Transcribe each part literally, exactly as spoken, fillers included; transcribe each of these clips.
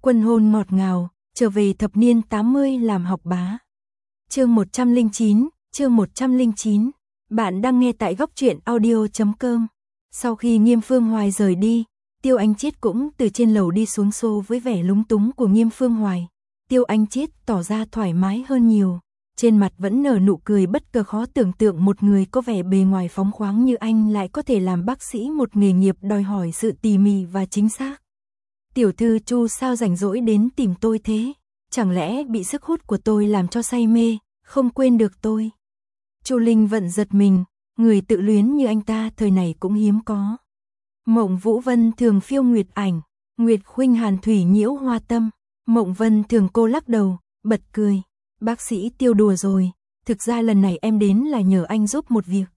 Quân hôn ngọt ngào, trở về thập niên tám mươi làm học bá. Chương một trăm lẻ chín, chương một trăm lẻ chín. Bạn đang nghe tại góc truyện audio chấm com. Sau khi Nghiêm Phương Hoài rời đi, Tiêu Anh Chiết cũng từ trên lầu đi xuống xô với vẻ lúng túng của Nghiêm Phương Hoài. Tiêu Anh Chiết tỏ ra thoải mái hơn nhiều, trên mặt vẫn nở nụ cười bất ngờ, khó tưởng tượng một người có vẻ bề ngoài phóng khoáng như anh lại có thể làm bác sĩ, một nghề nghiệp đòi hỏi sự tỉ mỉ và chính xác. Tiểu thư Chu sao rảnh rỗi đến tìm tôi thế? Chẳng lẽ bị sức hút của tôi làm cho say mê, không quên được tôi? Chu Linh Vận giật mình, người tự luyến như anh ta thời này cũng hiếm có. Mộng Vũ Vân thường phiêu nguyệt ảnh, Nguyệt khuynh hàn thủy nhiễu hoa tâm. Mộng Vân thường cô lắc đầu, bật cười. Bác sĩ Tiêu đùa rồi, thực ra lần này em đến là nhờ anh giúp một việc.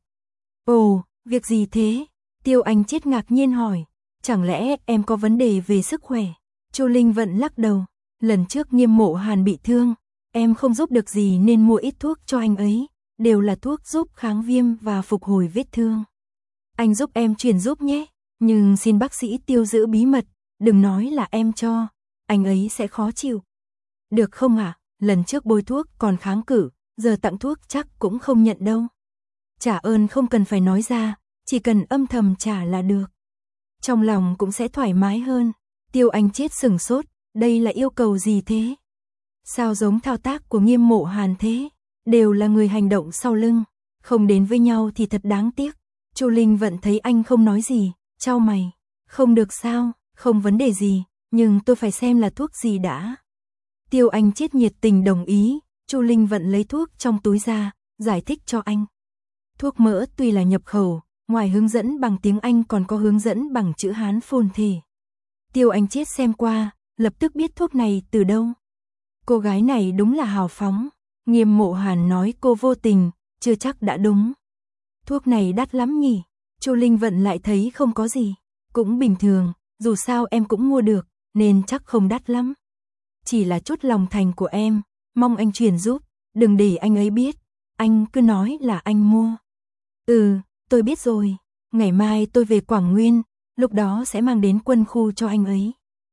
Ồ, việc gì thế? Tiêu Anh Chiết ngạc nhiên hỏi. Chẳng lẽ em có vấn đề về sức khỏe? Chu Linh Vận lắc đầu. Lần trước Nghiêm Mộ Hàn bị thương, em không giúp được gì nên mua ít thuốc cho anh ấy, đều là thuốc giúp kháng viêm và phục hồi vết thương. Anh giúp em truyền giúp nhé, nhưng xin bác sĩ Tiêu giữ bí mật, đừng nói là em cho, anh ấy sẽ khó chịu. Được không ạ? À? Lần trước bôi thuốc còn kháng cự, giờ tặng thuốc chắc cũng không nhận đâu. Trả ơn không cần phải nói ra, chỉ cần âm thầm trả là được. Trong lòng cũng sẽ thoải mái hơn. Tiêu Anh Chiết sừng sốt, đây là yêu cầu gì thế? Sao giống thao tác của Nghiêm Mộ Hàn thế? Đều là người hành động sau lưng, không đến với nhau thì thật đáng tiếc. Chu Linh Vận thấy anh không nói gì, chau mày. Không được sao, không vấn đề gì, nhưng tôi phải xem là thuốc gì đã. Tiêu Anh Chiết nhiệt tình đồng ý. Chu Linh Vận lấy thuốc trong túi ra, giải thích cho anh. Thuốc mỡ tuy là nhập khẩu, ngoài hướng dẫn bằng tiếng Anh còn có hướng dẫn bằng chữ Hán phồn thể. Tiêu Anh Chiết xem qua, lập tức biết thuốc này từ đâu. Cô gái này đúng là hào phóng. Nghiêm Mộ Hàn nói cô vô tình, chưa chắc đã đúng. Thuốc này đắt lắm nhỉ? Chu Linh Vận lại thấy không có gì, cũng bình thường, dù sao em cũng mua được, nên chắc không đắt lắm. Chỉ là chút lòng thành của em, mong anh truyền giúp, đừng để anh ấy biết, anh cứ nói là anh mua. Ừ, tôi biết rồi, ngày mai tôi về Quảng Nguyên, lúc đó sẽ mang đến quân khu cho anh ấy.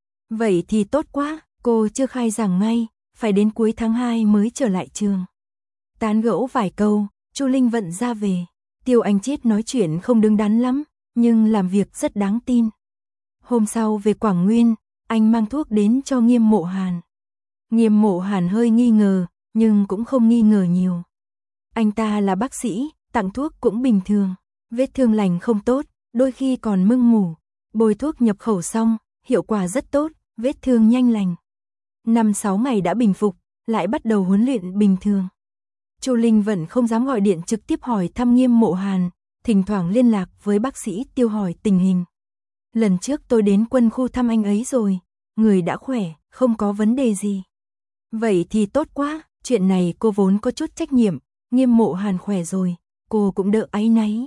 Vậy thì tốt quá, cô chưa khai giảng ngay, phải đến cuối tháng hai mới trở lại trường. Tán gẫu vài câu, Chu Linh Vận ra về. Tiêu Anh Chiết nói chuyện không đứng đắn lắm, nhưng làm việc rất đáng tin. Hôm sau về Quảng Nguyên, anh mang thuốc đến cho Nghiêm Mộ Hàn. Nghiêm Mộ Hàn hơi nghi ngờ, nhưng cũng không nghi ngờ nhiều. Anh ta là bác sĩ, tặng thuốc cũng bình thường. Vết thương lành không tốt, đôi khi còn mưng mủ. Bôi thuốc nhập khẩu xong, hiệu quả rất tốt, vết thương nhanh lành. Năm sáu ngày đã bình phục, lại bắt đầu huấn luyện bình thường. Chu Linh Vận không dám gọi điện trực tiếp hỏi thăm Nghiêm Mộ Hàn, thỉnh thoảng liên lạc với bác sĩ Tiêu hỏi tình hình. Lần trước tôi đến quân khu thăm anh ấy rồi, người đã khỏe, không có vấn đề gì. Vậy thì tốt quá, chuyện này cô vốn có chút trách nhiệm, Nghiêm Mộ Hàn khỏe rồi, cô cũng đỡ áy náy.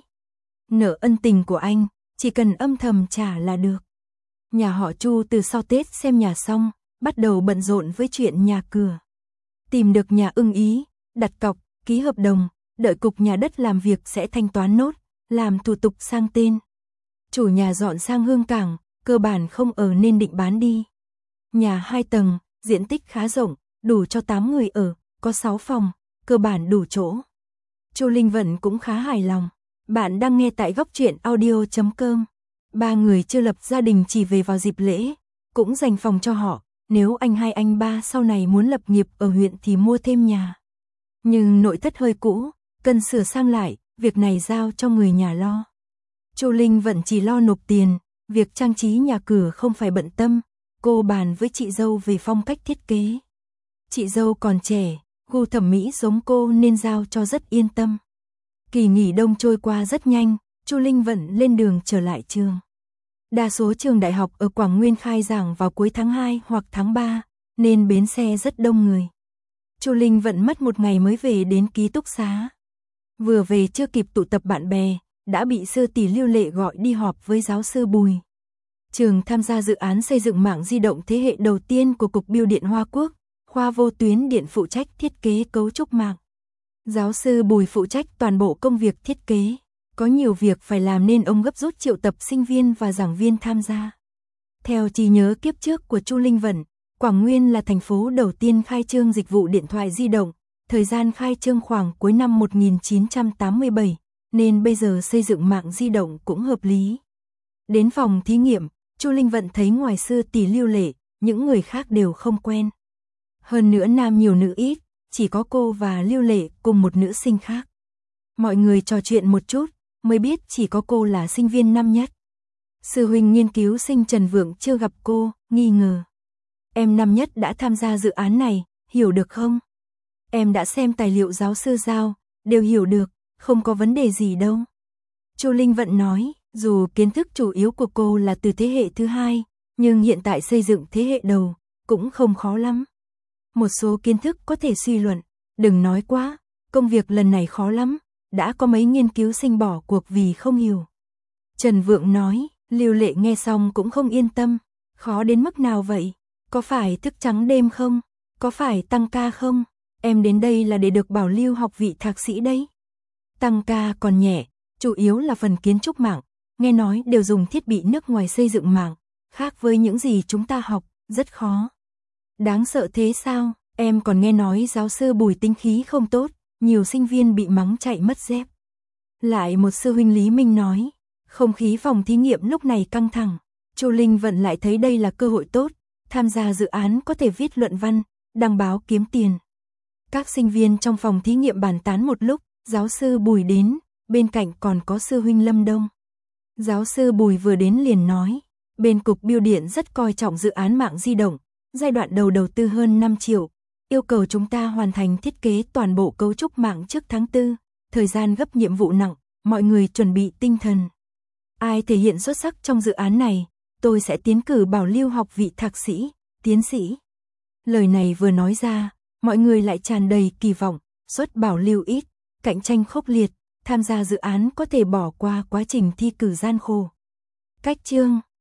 Nợ ân tình của anh, chỉ cần âm thầm trả là được. Nhà họ Chu từ sau Tết xem nhà xong, bắt đầu bận rộn với chuyện nhà cửa. Tìm được nhà ưng ý, đặt cọc, ký hợp đồng, đợi cục nhà đất làm việc sẽ thanh toán nốt, làm thủ tục sang tên. Chủ nhà dọn sang Hương Cảng, cơ bản không ở nên định bán đi. Nhà hai tầng, diện tích khá rộng, đủ cho tám người ở, có sáu phòng, cơ bản đủ chỗ. Chu Linh Vận cũng khá hài lòng. Bạn đang nghe tại góc truyện audio chấm com. Ba người chưa lập gia đình chỉ về vào dịp lễ, cũng dành phòng cho họ. Nếu anh hai anh ba sau này muốn lập nghiệp ở huyện thì mua thêm nhà. Nhưng nội thất hơi cũ, cần sửa sang lại, việc này giao cho người nhà lo. Chu Linh Vận chỉ lo nộp tiền, việc trang trí nhà cửa không phải bận tâm. Cô bàn với chị dâu về phong cách thiết kế. Chị dâu còn trẻ, gu thẩm mỹ giống cô nên giao cho rất yên tâm. Kỳ nghỉ đông trôi qua rất nhanh, Chu Linh Vận lên đường trở lại trường. Đa số trường đại học ở Quảng Nguyên khai giảng vào cuối tháng hai hoặc tháng ba, nên bến xe rất đông người. Chu Linh Vận mất một ngày mới về đến ký túc xá. Vừa về chưa kịp tụ tập bạn bè, đã bị sư tỷ Lưu Lệ gọi đi họp với giáo sư Bùi. Trường tham gia dự án xây dựng mạng di động thế hệ đầu tiên của Cục Bưu điện Hoa Quốc, khoa vô tuyến điện phụ trách thiết kế cấu trúc mạng. Giáo sư Bùi phụ trách toàn bộ công việc thiết kế. Có nhiều việc phải làm nên ông gấp rút triệu tập sinh viên và giảng viên tham gia. Theo trí nhớ kiếp trước của Chu Linh Vận, Quảng Nguyên là thành phố đầu tiên khai trương dịch vụ điện thoại di động, thời gian khai trương khoảng cuối năm một nghìn chín trăm tám mươi bảy, nên bây giờ xây dựng mạng di động cũng hợp lý. Đến phòng thí nghiệm, Chu Linh Vận thấy ngoài Sư tỷ Lưu Lệ, những người khác đều không quen. Hơn nữa nam nhiều nữ ít, chỉ có cô và Lưu Lệ cùng một nữ sinh khác. Mọi người trò chuyện một chút, mới biết chỉ có cô là sinh viên năm nhất. Sư huynh nghiên cứu sinh Trần Vượng chưa gặp cô, nghi ngờ. Em năm nhất đã tham gia dự án này, hiểu được không? Em đã xem tài liệu giáo sư giao, đều hiểu được, không có vấn đề gì đâu. Chu Linh Vận nói, dù kiến thức chủ yếu của cô là từ thế hệ thứ hai, nhưng hiện tại xây dựng thế hệ đầu, cũng không khó lắm. Một số kiến thức có thể suy luận, đừng nói quá, công việc lần này khó lắm, đã có mấy nghiên cứu sinh bỏ cuộc vì không hiểu. Trần Vượng nói, Lưu Lệ nghe xong cũng không yên tâm, khó đến mức nào vậy? Có phải thức trắng đêm không? Có phải tăng ca không? Em đến đây là để được bảo lưu học vị thạc sĩ đấy. Tăng ca còn nhẹ, chủ yếu là phần kiến trúc mạng, nghe nói đều dùng thiết bị nước ngoài xây dựng mạng, khác với những gì chúng ta học, rất khó. Đáng sợ thế sao? Em còn nghe nói giáo sư Bùi tính khí không tốt, nhiều sinh viên bị mắng chạy mất dép. Lại một sư huynh Lý Minh nói, không khí phòng thí nghiệm lúc này căng thẳng, Chu Linh Vận lại thấy đây là cơ hội tốt, tham gia dự án có thể viết luận văn, đăng báo kiếm tiền. Các sinh viên trong phòng thí nghiệm bàn tán một lúc, giáo sư Bùi đến, bên cạnh còn có sư huynh Lâm Đông. Giáo sư Bùi vừa đến liền nói, bên cục bưu điện rất coi trọng dự án mạng di động, giai đoạn đầu đầu tư hơn năm triệu, yêu cầu chúng ta hoàn thành thiết kế toàn bộ cấu trúc mạng trước tháng tư, thời gian gấp nhiệm vụ nặng, mọi người chuẩn bị tinh thần. Ai thể hiện xuất sắc trong dự án này, tôi sẽ tiến cử bảo lưu học vị thạc sĩ, tiến sĩ. Lời này vừa nói ra, mọi người lại tràn đầy kỳ vọng, suất bảo lưu ít, cạnh tranh khốc liệt, tham gia dự án có thể bỏ qua quá trình thi cử gian khổ. Cách chương